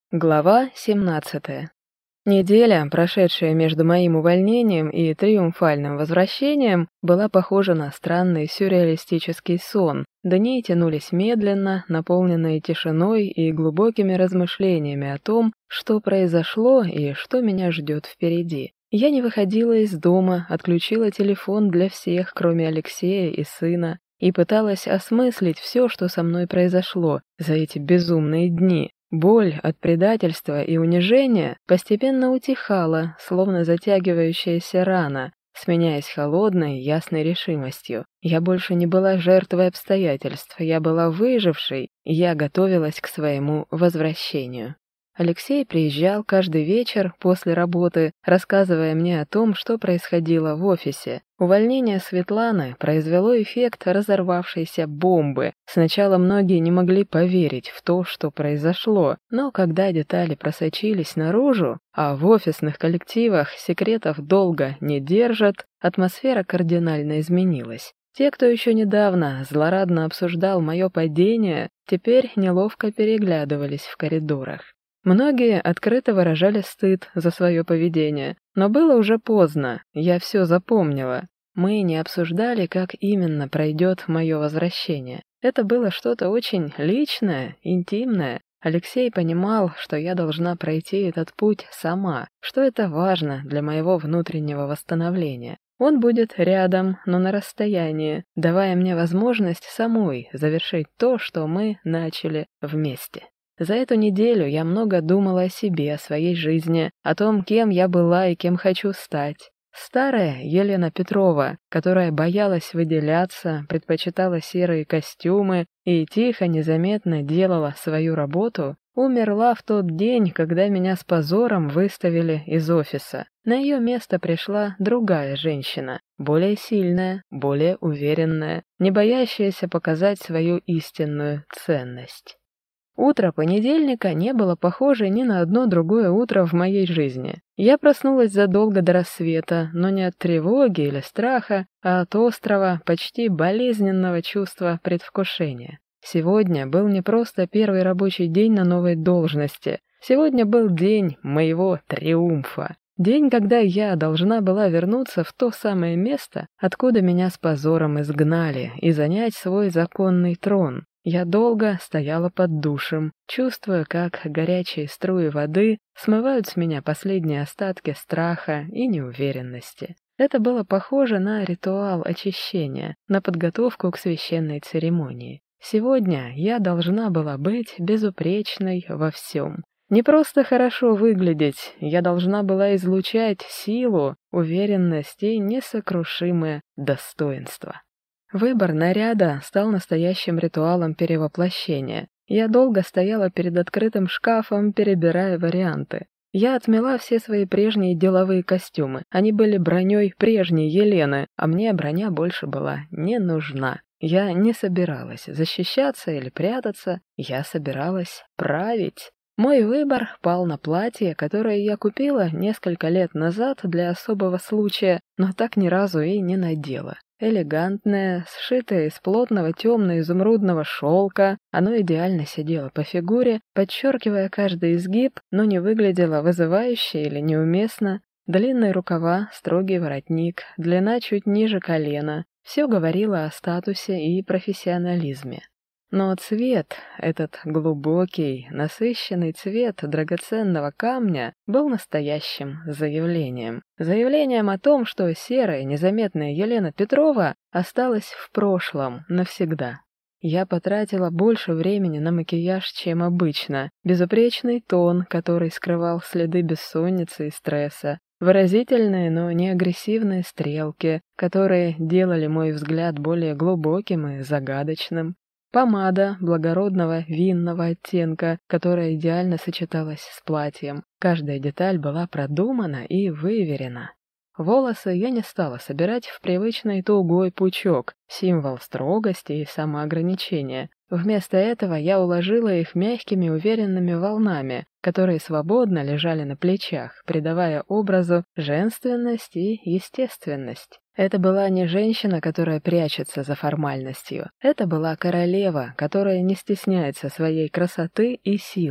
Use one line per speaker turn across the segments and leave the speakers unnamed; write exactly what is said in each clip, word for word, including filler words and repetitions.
Глава семнадцатая. Неделя, прошедшая между моим увольнением и триумфальным возвращением, была похожа на странный сюрреалистический сон. Дни тянулись медленно, наполненные тишиной и глубокими размышлениями о том, что произошло и что меня ждет впереди. Я не выходила из дома, отключила телефон для всех, кроме Алексея и сына, и пыталась осмыслить все, что со мной произошло за эти безумные дни. Боль от предательства и унижения постепенно утихала, словно затягивающаяся рана, сменяясь холодной, ясной решимостью. Я больше не была жертвой обстоятельств, я была выжившей, и я готовилась к своему возвращению. Алексей приезжал каждый вечер после работы, рассказывая мне о том, что происходило в офисе. Увольнение Светланы произвело эффект разорвавшейся бомбы. Сначала многие не могли поверить в то, что произошло, но когда детали просочились наружу, а в офисных коллективах секретов долго не держат, атмосфера кардинально изменилась. Те, кто еще недавно злорадно обсуждал мое падение, теперь неловко переглядывались в коридорах. Многие открыто выражали стыд за свое поведение, но было уже поздно, я все запомнила. Мы не обсуждали, как именно пройдет мое возвращение. Это было что-то очень личное, интимное. Алексей понимал, что я должна пройти этот путь сама, что это важно для моего внутреннего восстановления. Он будет рядом, но на расстоянии, давая мне возможность самой завершить то, что мы начали вместе. За эту неделю я много думала о себе, о своей жизни, о том, кем я была и кем хочу стать. Старая Елена Петрова, которая боялась выделяться, предпочитала серые костюмы и тихо, незаметно делала свою работу, умерла в тот день, когда меня с позором выставили из офиса. На ее место пришла другая женщина, более сильная, более уверенная, не боящаяся показать свою истинную ценность. Утро понедельника не было похоже ни на одно другое утро в моей жизни. Я проснулась задолго до рассвета, но не от тревоги или страха, а от острого, почти болезненного чувства предвкушения. Сегодня был не просто первый рабочий день на новой должности. Сегодня был день моего триумфа. День, когда я должна была вернуться в то самое место, откуда меня с позором изгнали, и занять свой законный трон. Я долго стояла под душем, чувствуя, как горячие струи воды смывают с меня последние остатки страха и неуверенности. Это было похоже на ритуал очищения, на подготовку к священной церемонии. Сегодня я должна была быть безупречной во всем. Не просто хорошо выглядеть, я должна была излучать силу, уверенность и несокрушимое достоинство. Выбор наряда стал настоящим ритуалом перевоплощения. Я долго стояла перед открытым шкафом, перебирая варианты. Я отмела все свои прежние деловые костюмы. Они были броней прежней Елены, а мне броня больше была не нужна. Я не собиралась защищаться или прятаться, я собиралась править. Мой выбор пал на платье, которое я купила несколько лет назад для особого случая, но так ни разу и не надела. Элегантное, сшитое из плотного темно-изумрудного шелка, оно идеально сидело по фигуре, подчеркивая каждый изгиб, но не выглядело вызывающе или неуместно. Длинные рукава, строгий воротник, длина чуть ниже колена — все говорило о статусе и профессионализме. Но цвет, этот глубокий, насыщенный цвет драгоценного камня, был настоящим заявлением. Заявлением о том, что серая, незаметная Елена Петрова осталась в прошлом навсегда. Я потратила больше времени на макияж, чем обычно. Безупречный тон, который скрывал следы бессонницы и стресса. Выразительные, но не агрессивные стрелки, которые делали мой взгляд более глубоким и загадочным. Помада благородного винного оттенка, которая идеально сочеталась с платьем. Каждая деталь была продумана и выверена. Волосы я не стала собирать в привычный тугой пучок, символ строгости и самоограничения. Вместо этого я уложила их мягкими уверенными волнами, которые свободно лежали на плечах, придавая образу женственность и естественность. Это была не женщина, которая прячется за формальностью. Это была королева, которая не стесняется своей красоты и силы.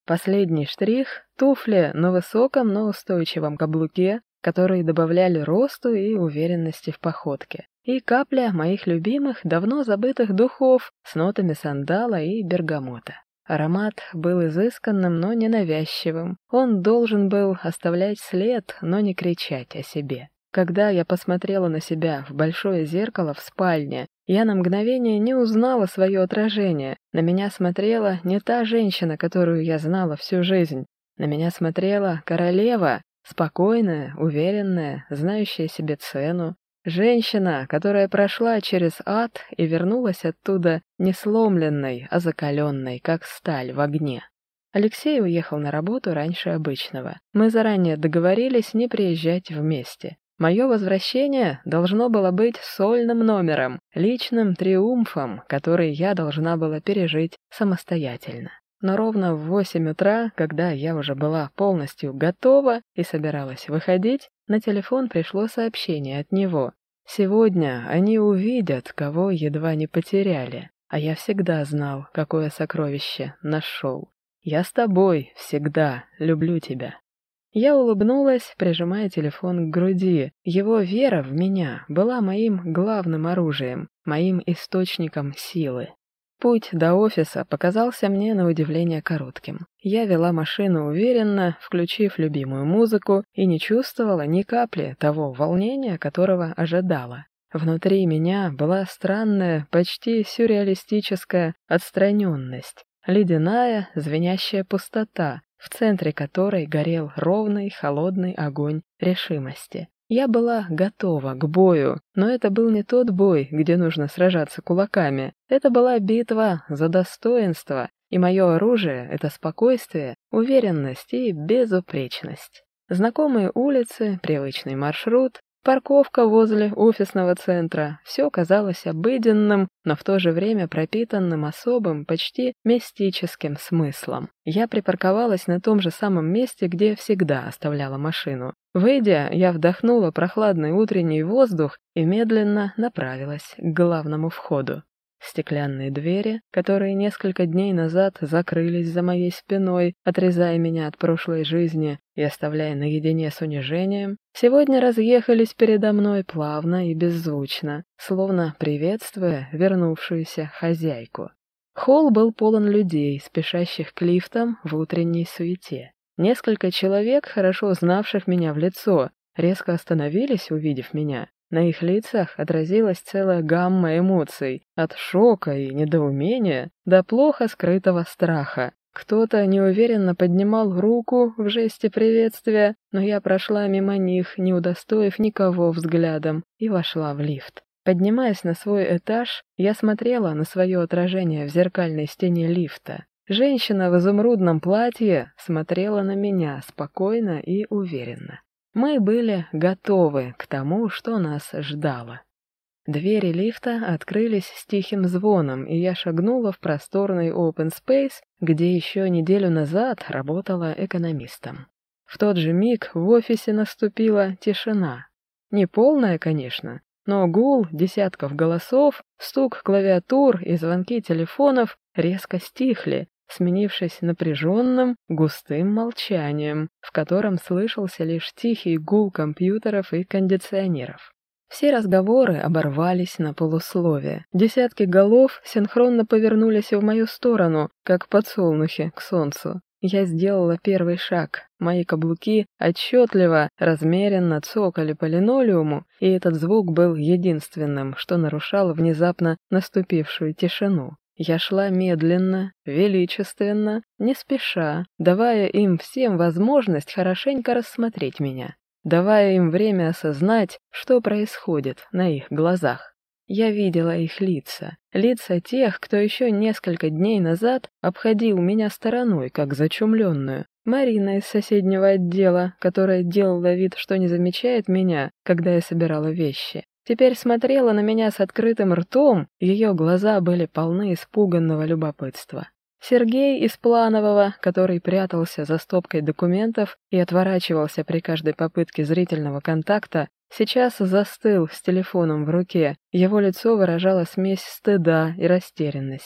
Последний штрих — туфли на высоком, но устойчивом каблуке, которые добавляли росту и уверенности в походке. И капля моих любимых, давно забытых духов с нотами сандала и бергамота. Аромат был изысканным, но ненавязчивым. Он должен был оставлять след, но не кричать о себе. Когда я посмотрела на себя в большое зеркало в спальне, я на мгновение не узнала свое отражение. На меня смотрела не та женщина, которую я знала всю жизнь. На меня смотрела королева, спокойная, уверенная, знающая себе цену. Женщина, которая прошла через ад и вернулась оттуда не сломленной, а закаленной, как сталь в огне. Алексей уехал на работу раньше обычного. Мы заранее договорились не приезжать вместе. Мое возвращение должно было быть сольным номером, личным триумфом, который я должна была пережить самостоятельно. Но ровно в восемь утра, когда я уже была полностью готова и собиралась выходить, на телефон пришло сообщение от него. Сегодня они увидят, кого едва не потеряли, а я всегда знал, какое сокровище нашел. Я с тобой всегда, люблю тебя. Я улыбнулась, прижимая телефон к груди. Его вера в меня была моим главным оружием, моим источником силы. Путь до офиса показался мне на удивление коротким. Я вела машину уверенно, включив любимую музыку, и не чувствовала ни капли того волнения, которого ожидала. Внутри меня была странная, почти сюрреалистическая отстраненность, ледяная, звенящая пустота, в центре которой горел ровный, холодный огонь решимости. Я была готова к бою, но это был не тот бой, где нужно сражаться кулаками. Это была битва за достоинство, и мое оружие — это спокойствие, уверенность и безупречность. Знакомые улицы, привычный маршрут, парковка возле офисного центра — все казалось обыденным, но в то же время пропитанным особым, почти мистическим смыслом. Я припарковалась на том же самом месте, где всегда оставляла машину. Выйдя, я вдохнула прохладный утренний воздух и медленно направилась к главному входу. Стеклянные двери, которые несколько дней назад закрылись за моей спиной, отрезая меня от прошлой жизни и оставляя наедине с унижением, сегодня разъехались передо мной плавно и беззвучно, словно приветствуя вернувшуюся хозяйку. Холл был полон людей, спешащих к лифтам в утренней суете. Несколько человек, хорошо знавших меня в лицо, резко остановились, увидев меня. На их лицах отразилась целая гамма эмоций, от шока и недоумения до плохо скрытого страха. Кто-то неуверенно поднимал руку в жесте приветствия, но я прошла мимо них, не удостоив никого взглядом, и вошла в лифт. Поднимаясь на свой этаж, я смотрела на свое отражение в зеркальной стене лифта. Женщина в изумрудном платье смотрела на меня спокойно и уверенно. Мы были готовы к тому, что нас ждало. Двери лифта открылись с тихим звоном, и я шагнула в просторный open space, где еще неделю назад работала экономистом. В тот же миг в офисе наступила тишина. Не полная, конечно, но гул десятков голосов, стук клавиатур и звонки телефонов резко стихли, сменившись напряженным, густым молчанием, в котором слышался лишь тихий гул компьютеров и кондиционеров. Все разговоры оборвались на полусловие. Десятки голов синхронно повернулись в мою сторону, как подсолнухи к солнцу. Я сделала первый шаг. Мои каблуки отчетливо, размеренно цокали по линолеуму, и этот звук был единственным, что нарушало внезапно наступившую тишину. Я шла медленно, величественно, не спеша, давая им всем возможность хорошенько рассмотреть меня, давая им время осознать, что происходит на их глазах. Я видела их лица, лица тех, кто еще несколько дней назад обходил меня стороной, как зачумленную. Марина из соседнего отдела, которая делала вид, что не замечает меня, когда я собирала вещи. Теперь смотрела на меня с открытым ртом, ее глаза были полны испуганного любопытства. Сергей из Планового, который прятался за стопкой документов и отворачивался при каждой попытке зрительного контакта, сейчас застыл с телефоном в руке. Его лицо выражало смесь стыда и растерянности.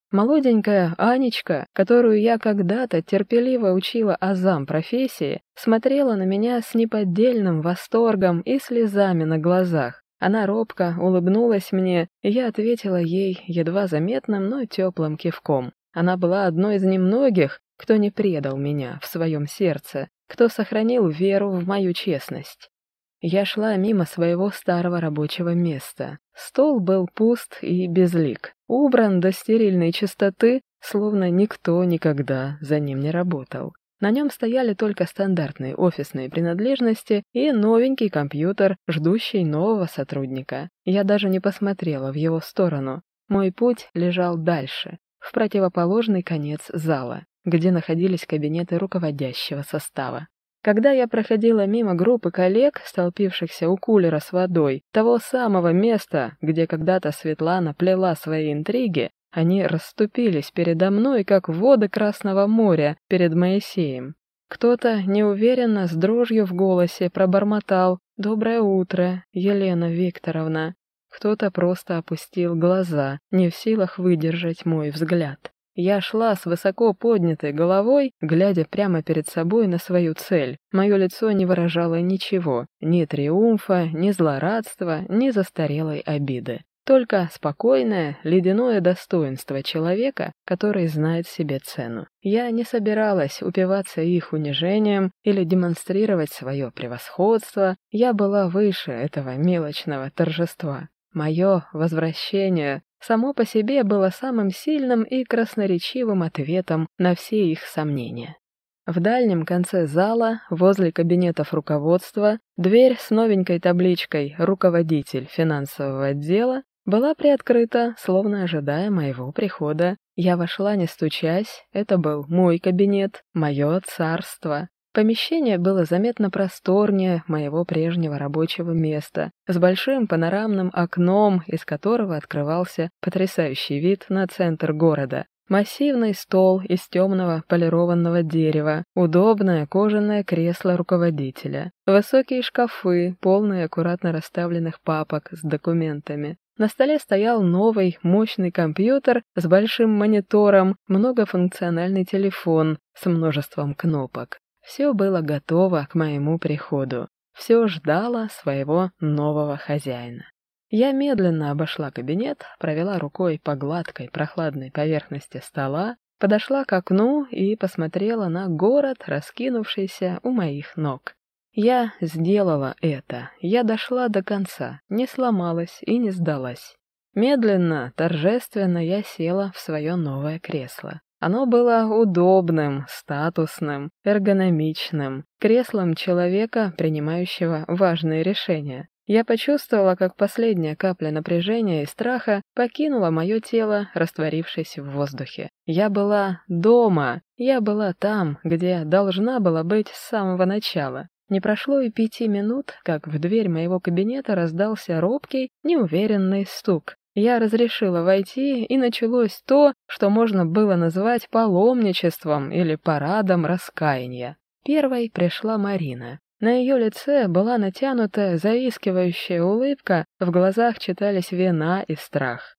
Молоденькая Анечка, которую я когда-то терпеливо учила азам профессии, смотрела на меня с неподдельным восторгом и слезами на глазах. Она робко улыбнулась мне, и я ответила ей едва заметным, но теплым кивком. Она была одной из немногих, кто не предал меня в своем сердце, кто сохранил веру в мою честность. Я шла мимо своего старого рабочего места. Стол был пуст и безлик, убран до стерильной чистоты, словно никто никогда за ним не работал. На нем стояли только стандартные офисные принадлежности и новенький компьютер, ждущий нового сотрудника. Я даже не посмотрела в его сторону. Мой путь лежал дальше, в противоположный конец зала, где находились кабинеты руководящего состава. Когда я проходила мимо группы коллег, столпившихся у кулера с водой, того самого места, где когда-то Светлана плела свои интриги, они расступились передо мной, как воды Красного моря перед Моисеем. Кто-то неуверенно, с дрожью в голосе, пробормотал «Доброе утро, Елена Викторовна». Кто-то просто опустил глаза, не в силах выдержать мой взгляд. Я шла с высоко поднятой головой, глядя прямо перед собой на свою цель. Мое лицо не выражало ничего, ни триумфа, ни злорадства, ни застарелой обиды. Только спокойное, ледяное достоинство человека, который знает себе цену. Я не собиралась упиваться их унижением или демонстрировать свое превосходство. Я была выше этого мелочного торжества. Мое возвращение само по себе было самым сильным и красноречивым ответом на все их сомнения. В дальнем конце зала, возле кабинетов руководства, дверь с новенькой табличкой «Руководитель финансового отдела» была приоткрыта, словно ожидая моего прихода. Я вошла, не стучась, это был мой кабинет, мое царство. Помещение было заметно просторнее моего прежнего рабочего места, с большим панорамным окном, из которого открывался потрясающий вид на центр города. Массивный стол из темного полированного дерева, удобное кожаное кресло руководителя, высокие шкафы, полные аккуратно расставленных папок с документами. На столе стоял новый, мощный компьютер с большим монитором, многофункциональный телефон с множеством кнопок. Все было готово к моему приходу. Все ждало своего нового хозяина. Я медленно обошла кабинет, провела рукой по гладкой прохладной поверхности стола, подошла к окну и посмотрела на город, раскинувшийся у моих ног. Я сделала это. Я дошла до конца, не сломалась и не сдалась. Медленно, торжественно я села в свое новое кресло. Оно было удобным, статусным, эргономичным, креслом человека, принимающего важные решения. Я почувствовала, как последняя капля напряжения и страха покинула мое тело, растворившись в воздухе. Я была дома, я была там, где должна была быть с самого начала. Не прошло и пяти минут, как в дверь моего кабинета раздался робкий, неуверенный стук. Я разрешила войти, и началось то, что можно было назвать паломничеством или парадом раскаяния. Первой пришла Марина. На ее лице была натянутая, заискивающая улыбка, в глазах читались вина и страх.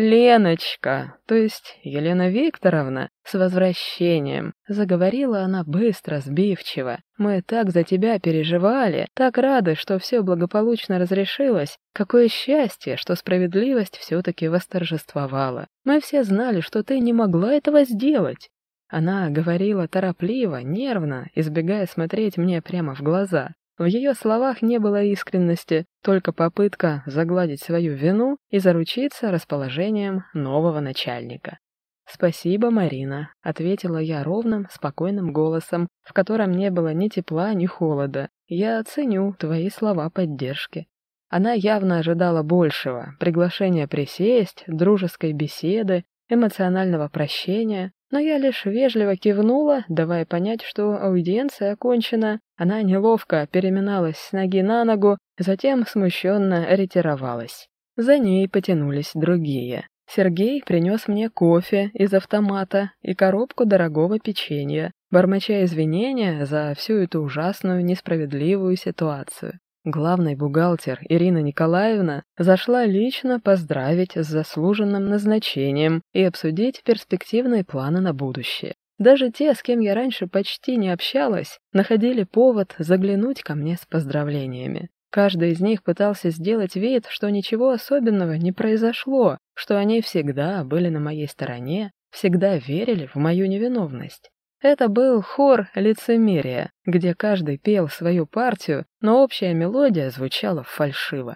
«Леночка, то есть Елена Викторовна, с возвращением!» Заговорила она быстро, сбивчиво. «Мы так за тебя переживали, так рады, что все благополучно разрешилось. Какое счастье, что справедливость все-таки восторжествовала. Мы все знали, что ты не могла этого сделать». Она говорила торопливо, нервно, избегая смотреть мне прямо в глаза. В ее словах не было искренности, только попытка загладить свою вину и заручиться расположением нового начальника. «Спасибо, Марина», — ответила я ровным, спокойным голосом, в котором не было ни тепла, ни холода. «Я ценю твои слова поддержки». Она явно ожидала большего — приглашения присесть, дружеской беседы, эмоционального прощения, но я лишь вежливо кивнула, давая понять, что аудиенция окончена. Она неловко переминалась с ноги на ногу, затем смущенно ретировалась. За ней потянулись другие. Сергей принес мне кофе из автомата и коробку дорогого печенья, бормоча извинения за всю эту ужасную, несправедливую ситуацию. Главный бухгалтер Ирина Николаевна зашла лично поздравить с заслуженным назначением и обсудить перспективные планы на будущее. Даже те, с кем я раньше почти не общалась, находили повод заглянуть ко мне с поздравлениями. Каждый из них пытался сделать вид, что ничего особенного не произошло, что они всегда были на моей стороне, всегда верили в мою невиновность. Это был хор лицемерия, где каждый пел свою партию, но общая мелодия звучала фальшиво.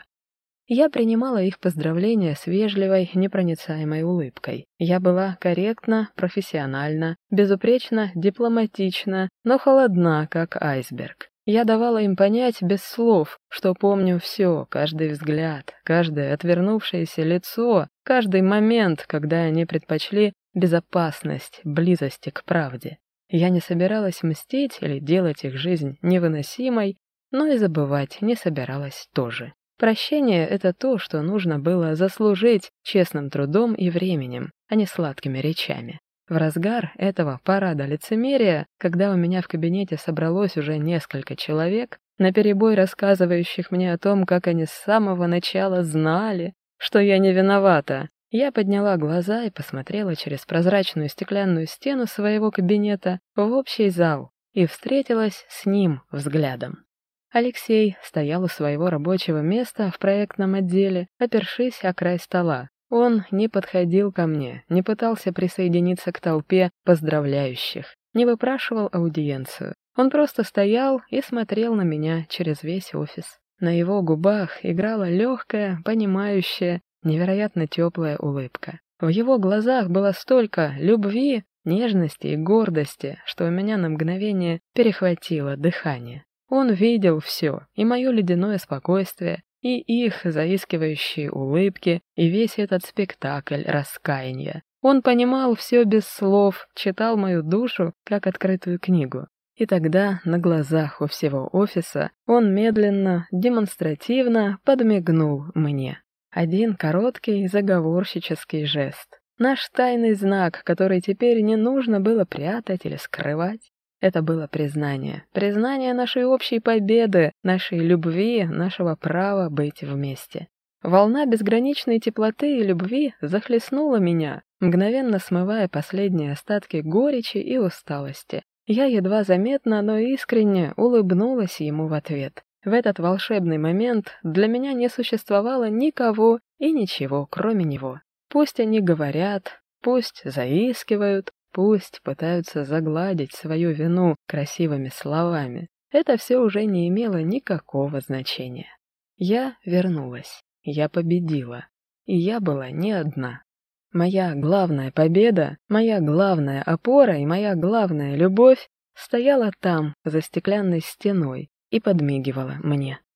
Я принимала их поздравления с вежливой, непроницаемой улыбкой. Я была корректна, профессиональна, безупречно, дипломатична, но холодна, как айсберг. Я давала им понять без слов, что помню все, каждый взгляд, каждое отвернувшееся лицо, каждый момент, когда они предпочли безопасность, близости к правде. Я не собиралась мстить или делать их жизнь невыносимой, но и забывать не собиралась тоже. Прощение — это то, что нужно было заслужить честным трудом и временем, а не сладкими речами. В разгар этого парада лицемерия, когда у меня в кабинете собралось уже несколько человек, наперебой рассказывающих мне о том, как они с самого начала знали, что я не виновата, я подняла глаза и посмотрела через прозрачную стеклянную стену своего кабинета в общий зал и встретилась с ним взглядом. Алексей стоял у своего рабочего места в проектном отделе, опершись о край стола. Он не подходил ко мне, не пытался присоединиться к толпе поздравляющих, не выпрашивал аудиенцию. Он просто стоял и смотрел на меня через весь офис. На его губах играла легкая, понимающая, невероятно теплая улыбка. В его глазах было столько любви, нежности и гордости, что у меня на мгновение перехватило дыхание. Он видел все, и мое ледяное спокойствие, и их заискивающие улыбки, и весь этот спектакль раскаяния. Он понимал все без слов, читал мою душу, как открытую книгу. И тогда, на глазах у всего офиса, он медленно, демонстративно подмигнул мне. Один короткий заговорщический жест. Наш тайный знак, который теперь не нужно было прятать или скрывать. Это было признание. Признание нашей общей победы, нашей любви, нашего права быть вместе. Волна безграничной теплоты и любви захлестнула меня, мгновенно смывая последние остатки горечи и усталости. Я едва заметно, но искренне улыбнулась ему в ответ. В этот волшебный момент для меня не существовало никого и ничего, кроме него. Пусть они говорят, пусть заискивают, пусть пытаются загладить свою вину красивыми словами. Это все уже не имело никакого значения. Я вернулась, я победила, и я была не одна. Моя главная победа, моя главная опора и моя главная любовь стояла там, за стеклянной стеной, и подмигивала мне.